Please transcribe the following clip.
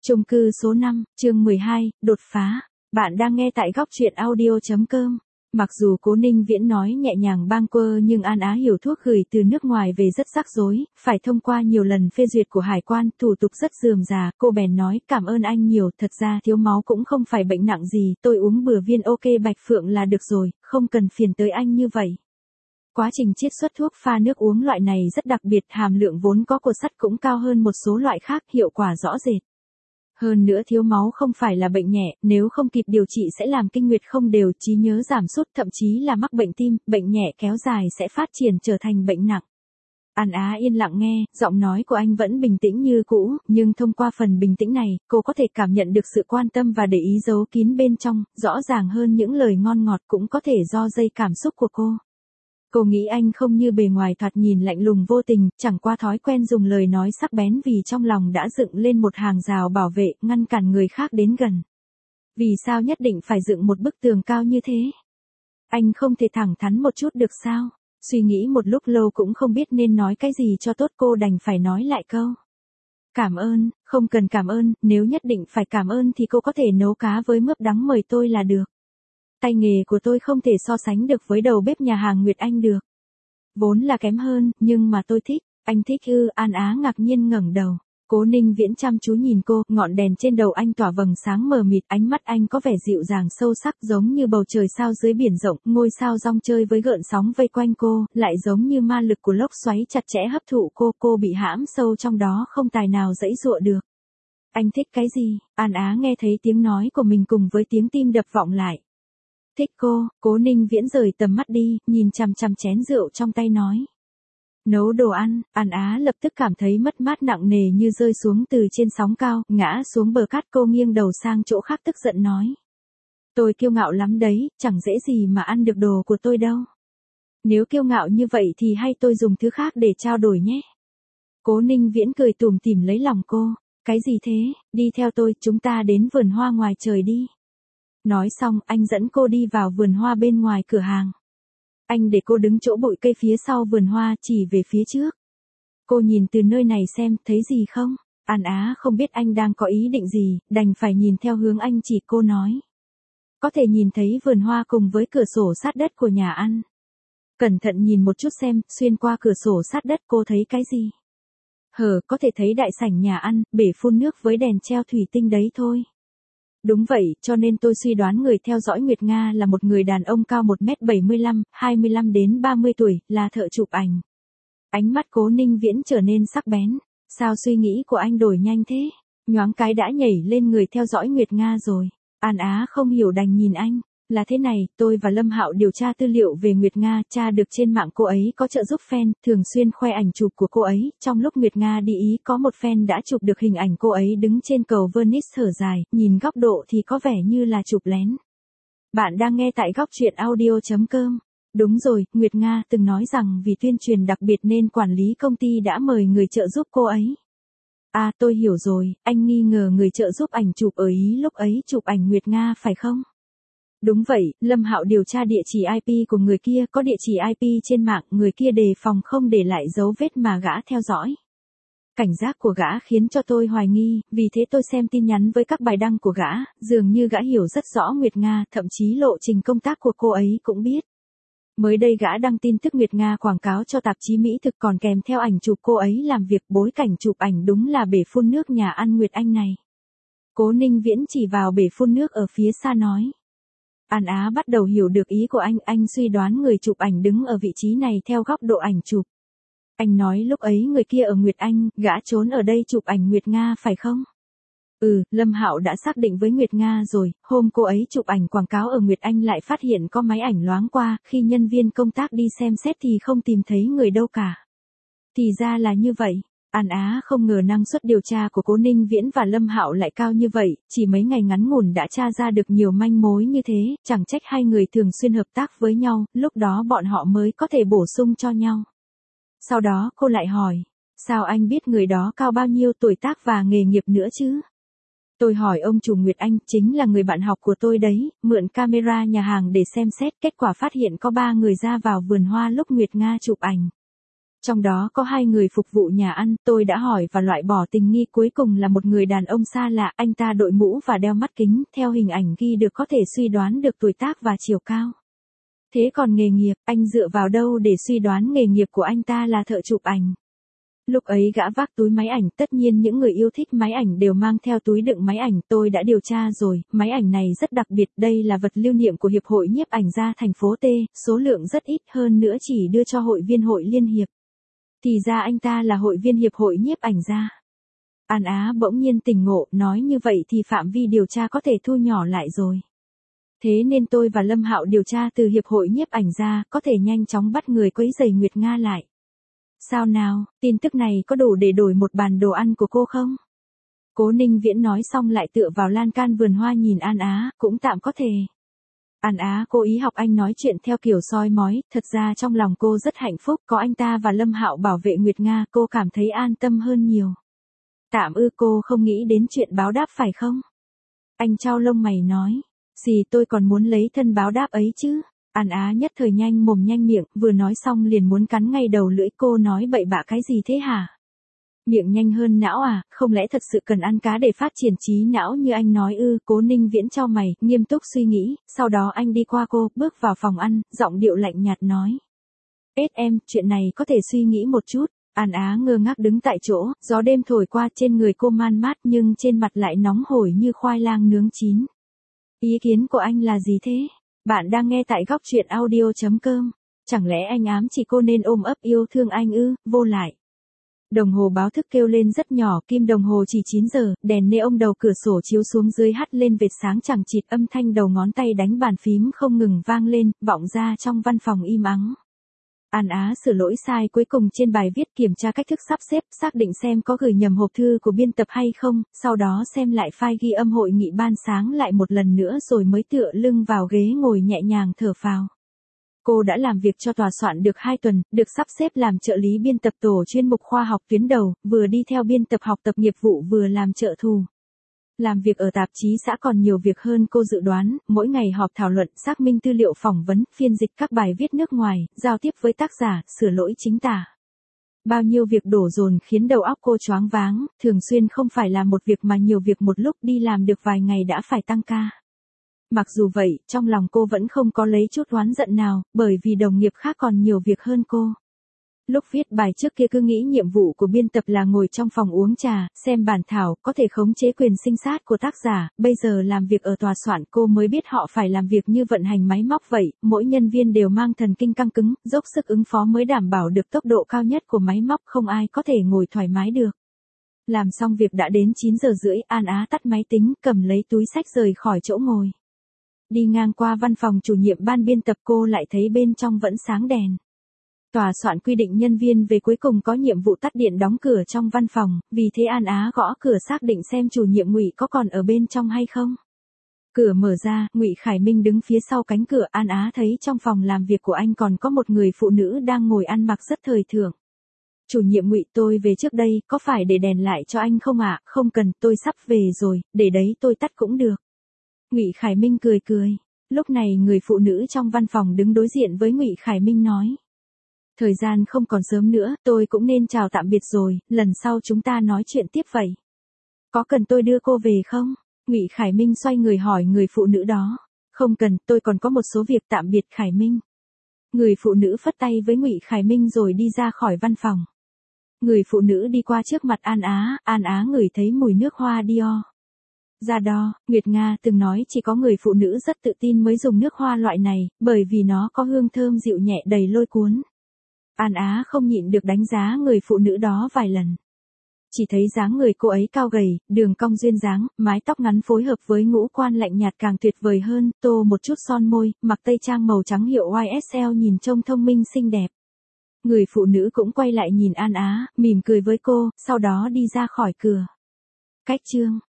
Chung cư số 5, chương 12, đột phá. Bạn đang nghe tại góc truyện audio.com. Mặc dù Cố Ninh Viễn nói nhẹ nhàng bâng quơ nhưng An Á hiểu thuốc gửi từ nước ngoài về rất rắc rối, phải thông qua nhiều lần phê duyệt của hải quan, thủ tục rất rườm rà. Cô bèn nói cảm ơn anh nhiều, thật ra thiếu máu cũng không phải bệnh nặng gì, tôi uống bừa viên ok Bạch Phượng là được rồi, không cần phiền tới anh như vậy. Quá trình chiết xuất thuốc pha nước uống loại này rất đặc biệt, hàm lượng vốn có của sắt cũng cao hơn một số loại khác, hiệu quả rõ rệt. Hơn nữa thiếu máu không phải là bệnh nhẹ, nếu không kịp điều trị sẽ làm kinh nguyệt không đều, trí nhớ giảm sút, thậm chí là mắc bệnh tim, bệnh nhẹ kéo dài sẽ phát triển trở thành bệnh nặng. An Á yên lặng nghe, giọng nói của anh vẫn bình tĩnh như cũ, nhưng thông qua phần bình tĩnh này, cô có thể cảm nhận được sự quan tâm và để ý giấu kín bên trong, rõ ràng hơn những lời ngon ngọt cũng có thể do dây cảm xúc của cô. Cô nghĩ anh không như bề ngoài thoạt nhìn lạnh lùng vô tình, chẳng qua thói quen dùng lời nói sắc bén vì trong lòng đã dựng lên một hàng rào bảo vệ, ngăn cản người khác đến gần. Vì sao nhất định phải dựng một bức tường cao như thế? Anh không thể thẳng thắn một chút được sao? Suy nghĩ một lúc lâu cũng không biết nên nói cái gì cho tốt, cô đành phải nói lại câu. Cảm ơn, không cần cảm ơn, nếu nhất định phải cảm ơn thì cô có thể nấu cá với mướp đắng mời tôi là được. Tay nghề của tôi không thể so sánh được với đầu bếp nhà hàng Nguyệt Anh được. Vốn là kém hơn, nhưng mà tôi thích. Anh thích ư? An Á ngạc nhiên ngẩng đầu. Cố Ninh Viễn chăm chú nhìn cô, ngọn đèn trên đầu anh tỏa vầng sáng mờ mịt, ánh mắt anh có vẻ dịu dàng sâu sắc giống như bầu trời sao dưới biển rộng, ngôi sao rong chơi với gợn sóng vây quanh cô, lại giống như ma lực của lốc xoáy chặt chẽ hấp thụ cô bị hãm sâu trong đó không tài nào giãy giụa được. Anh thích cái gì? An Á nghe thấy tiếng nói của mình cùng với tiếng tim đập vọng lại. Thích cô. Cố Ninh Viễn rời tầm mắt đi, nhìn chằm chằm chén rượu trong tay nói. Nấu đồ ăn. An Á lập tức cảm thấy mất mát nặng nề như rơi xuống từ trên sóng cao, ngã xuống bờ cát. Cô nghiêng đầu sang chỗ khác tức giận nói. Tôi kiêu ngạo lắm đấy, chẳng dễ gì mà ăn được đồ của tôi đâu. Nếu kiêu ngạo như vậy thì hay tôi dùng thứ khác để trao đổi nhé. Cố Ninh Viễn cười tủm tỉm lấy lòng cô. Cái gì thế? Đi theo tôi, chúng ta đến vườn hoa ngoài trời đi. Nói xong, anh dẫn cô đi vào vườn hoa bên ngoài cửa hàng. Anh để cô đứng chỗ bụi cây phía sau vườn hoa, chỉ về phía trước. Cô nhìn từ nơi này xem, thấy gì không? An Á không biết anh đang có ý định gì, đành phải nhìn theo hướng anh chỉ. Cô nói. Có thể nhìn thấy vườn hoa cùng với cửa sổ sát đất của nhà ăn. Cẩn thận nhìn một chút xem, xuyên qua cửa sổ sát đất cô thấy cái gì? Có thể thấy đại sảnh nhà ăn, bể phun nước với đèn treo thủy tinh đấy thôi. Đúng vậy, cho nên tôi suy đoán người theo dõi Nguyệt Nga là một người đàn ông cao 1m75, 25 đến 30 tuổi, là thợ chụp ảnh. Ánh mắt Cố Ninh Viễn trở nên sắc bén. Sao suy nghĩ của anh đổi nhanh thế? Nhoáng cái đã nhảy lên người theo dõi Nguyệt Nga rồi. An Á không hiểu đành nhìn anh. Là thế này, tôi và Lâm Hạo điều tra tư liệu về Nguyệt Nga, tra được trên mạng cô ấy có trợ giúp fan, thường xuyên khoe ảnh chụp của cô ấy. Trong lúc Nguyệt Nga đi Ý có một fan đã chụp được hình ảnh cô ấy đứng trên cầu Venice thở dài, nhìn góc độ thì có vẻ như là chụp lén. Bạn đang nghe tại góc truyện audio.com. Đúng rồi, Nguyệt Nga từng nói rằng vì tuyên truyền đặc biệt nên quản lý công ty đã mời người trợ giúp cô ấy. À, tôi hiểu rồi, anh nghi ngờ người trợ giúp ảnh chụp ở Ý lúc ấy chụp ảnh Nguyệt Nga phải không? Đúng vậy, Lâm Hạo điều tra địa chỉ IP của người kia, có địa chỉ IP trên mạng, người kia đề phòng không để lại dấu vết mà gã theo dõi. Cảnh giác của gã khiến cho tôi hoài nghi, vì thế tôi xem tin nhắn với các bài đăng của gã, dường như gã hiểu rất rõ Nguyệt Nga, thậm chí lộ trình công tác của cô ấy cũng biết. Mới đây gã đăng tin tức Nguyệt Nga quảng cáo cho tạp chí Mỹ Thực còn kèm theo ảnh chụp cô ấy làm việc, bối cảnh chụp ảnh đúng là bể phun nước nhà ăn Nguyệt Anh này. Cố Ninh Viễn chỉ vào bể phun nước ở phía xa nói. An Á bắt đầu hiểu được ý của anh suy đoán người chụp ảnh đứng ở vị trí này theo góc độ ảnh chụp. Anh nói lúc ấy người kia ở Nguyệt Anh, gã trốn ở đây chụp ảnh Nguyệt Nga phải không? Lâm Hạo đã xác định với Nguyệt Nga rồi, hôm cô ấy chụp ảnh quảng cáo ở Nguyệt Anh lại phát hiện có máy ảnh loáng qua, khi nhân viên công tác đi xem xét thì không tìm thấy người đâu cả. Thì ra là như vậy. An Á không ngờ năng suất điều tra của Cố Ninh Viễn và Lâm Hạo lại cao như vậy, chỉ mấy ngày ngắn ngủn đã tra ra được nhiều manh mối như thế, chẳng trách hai người thường xuyên hợp tác với nhau, lúc đó bọn họ mới có thể bổ sung cho nhau. Sau đó cô lại hỏi, sao anh biết người đó cao bao nhiêu, tuổi tác và nghề nghiệp nữa chứ? Tôi hỏi ông chủ Nguyệt Anh, chính là người bạn học của tôi đấy, mượn camera nhà hàng để xem xét, kết quả phát hiện có 3 người ra vào vườn hoa lúc Nguyệt Nga chụp ảnh. Trong đó có 2 người phục vụ nhà ăn, tôi đã hỏi và loại bỏ tình nghi, cuối cùng là một người đàn ông xa lạ, anh ta đội mũ và đeo mắt kính, theo hình ảnh ghi được có thể suy đoán được tuổi tác và chiều cao. Thế còn nghề nghiệp, anh dựa vào đâu để suy đoán nghề nghiệp của anh ta là thợ chụp ảnh? Lúc ấy gã vác túi máy ảnh, tất nhiên những người yêu thích máy ảnh đều mang theo túi đựng máy ảnh, tôi đã điều tra rồi, máy ảnh này rất đặc biệt, đây là vật lưu niệm của Hiệp hội Nhiếp ảnh gia thành phố T, số lượng rất ít, hơn nữa chỉ đưa cho hội viên hội liên hiệp. Thì ra anh ta là hội viên Hiệp hội Nhiếp ảnh gia. An Á bỗng nhiên tỉnh ngộ, nói như vậy thì phạm vi điều tra có thể thu nhỏ lại rồi. Thế nên tôi và Lâm Hạo điều tra từ Hiệp hội Nhiếp ảnh gia, có thể nhanh chóng bắt người quấy rầy Nguyệt Nga lại. Sao nào, tin tức này có đủ để đổi một bàn đồ ăn của cô không? Cố Ninh Viễn nói xong lại tựa vào lan can vườn hoa nhìn An Á, cũng tạm có thể. An Á cố ý học anh nói chuyện theo kiểu soi mói, thật ra trong lòng cô rất hạnh phúc, có anh ta và Lâm Hạo bảo vệ Nguyệt Nga, cô cảm thấy an tâm hơn nhiều. Tạm cô không nghĩ đến chuyện báo đáp phải không? Anh chau lông mày nói, gì tôi còn muốn lấy thân báo đáp ấy chứ? An Á nhất thời nhanh mồm nhanh miệng, vừa nói xong liền muốn cắn ngay đầu lưỡi, cô nói bậy bạ cái gì thế hả? Miệng nhanh hơn não à, không lẽ thật sự cần ăn cá để phát triển trí não như anh nói ư? Cố Ninh Viễn chau mày, nghiêm túc suy nghĩ, sau đó anh đi qua cô, bước vào phòng ăn, giọng điệu lạnh nhạt nói. Em, chuyện này có thể suy nghĩ một chút. An Á ngơ ngác đứng tại chỗ, gió đêm thổi qua trên người cô man mát nhưng trên mặt lại nóng hổi như khoai lang nướng chín. Ý kiến của anh là gì thế? Bạn đang nghe tại góc truyện audio.com. Chẳng lẽ anh ám chỉ cô nên ôm ấp yêu thương anh ư? Vô lại. Đồng hồ báo thức kêu lên rất nhỏ, kim đồng hồ chỉ 9 giờ, đèn neon đầu cửa sổ chiếu xuống dưới hắt lên vệt sáng chẳng chịt, âm thanh đầu ngón tay đánh bàn phím không ngừng vang lên, vọng ra trong văn phòng im ắng. An Á sửa lỗi sai cuối cùng trên bài viết, kiểm tra cách thức sắp xếp, xác định xem có gửi nhầm hộp thư của biên tập hay không, sau đó xem lại file ghi âm hội nghị ban sáng lại một lần nữa rồi mới tựa lưng vào ghế ngồi nhẹ nhàng thở phào. Cô đã làm việc cho tòa soạn được 2 tuần, được sắp xếp làm trợ lý biên tập tổ chuyên mục khoa học tuyến đầu, vừa đi theo biên tập học tập nghiệp vụ vừa làm trợ thù. Làm việc ở tạp chí xã còn nhiều việc hơn cô dự đoán, mỗi ngày họp thảo luận, xác minh tư liệu phỏng vấn, phiên dịch các bài viết nước ngoài, giao tiếp với tác giả, sửa lỗi chính tả. Bao nhiêu việc đổ dồn khiến đầu óc cô choáng váng, thường xuyên không phải làm một việc mà nhiều việc một lúc, đi làm được vài ngày đã phải tăng ca. Mặc dù vậy, trong lòng cô vẫn không có lấy chút oán giận nào, bởi vì đồng nghiệp khác còn nhiều việc hơn cô. Lúc viết bài trước kia cứ nghĩ nhiệm vụ của biên tập là ngồi trong phòng uống trà, xem bản thảo, có thể khống chế quyền sinh sát của tác giả, bây giờ làm việc ở tòa soạn cô mới biết họ phải làm việc như vận hành máy móc vậy, mỗi nhân viên đều mang thần kinh căng cứng, dốc sức ứng phó mới đảm bảo được tốc độ cao nhất của máy móc, không ai có thể ngồi thoải mái được. Làm xong việc đã đến 9 giờ rưỡi, An Á tắt máy tính, cầm lấy túi sách rời khỏi chỗ ngồi. Đi ngang qua văn phòng chủ nhiệm ban biên tập cô lại thấy bên trong vẫn sáng đèn. Tòa soạn quy định nhân viên về cuối cùng có nhiệm vụ tắt điện đóng cửa trong văn phòng, vì thế An Á gõ cửa xác định xem chủ nhiệm Ngụy có còn ở bên trong hay không. Cửa mở ra, Ngụy Khải Minh đứng phía sau cánh cửa, An Á thấy trong phòng làm việc của anh còn có một người phụ nữ đang ngồi ăn mặc rất thời thượng. Chủ nhiệm Ngụy, tôi về trước đây, có phải để đèn lại cho anh không ạ? Không cần, tôi sắp về rồi, để đấy tôi tắt cũng được. Ngụy Khải Minh cười cười. Lúc này người phụ nữ trong văn phòng đứng đối diện với Ngụy Khải Minh nói. Thời gian không còn sớm nữa, tôi cũng nên chào tạm biệt rồi, lần sau chúng ta nói chuyện tiếp vậy. Có cần tôi đưa cô về không? Ngụy Khải Minh xoay người hỏi người phụ nữ đó. Không cần, tôi còn có một số việc, tạm biệt Khải Minh. Người phụ nữ phất tay với Ngụy Khải Minh rồi đi ra khỏi văn phòng. Người phụ nữ đi qua trước mặt An Á ngửi thấy mùi nước hoa Dior. Ra đo, Nguyệt Nga từng nói chỉ có người phụ nữ rất tự tin mới dùng nước hoa loại này, bởi vì nó có hương thơm dịu nhẹ đầy lôi cuốn. An Á không nhịn được đánh giá người phụ nữ đó vài lần. Chỉ thấy dáng người cô ấy cao gầy, đường cong duyên dáng, mái tóc ngắn phối hợp với ngũ quan lạnh nhạt càng tuyệt vời hơn, tô một chút son môi, mặc tây trang màu trắng hiệu YSL nhìn trông thông minh xinh đẹp. Người phụ nữ cũng quay lại nhìn An Á, mỉm cười với cô, sau đó đi ra khỏi cửa. Cách chương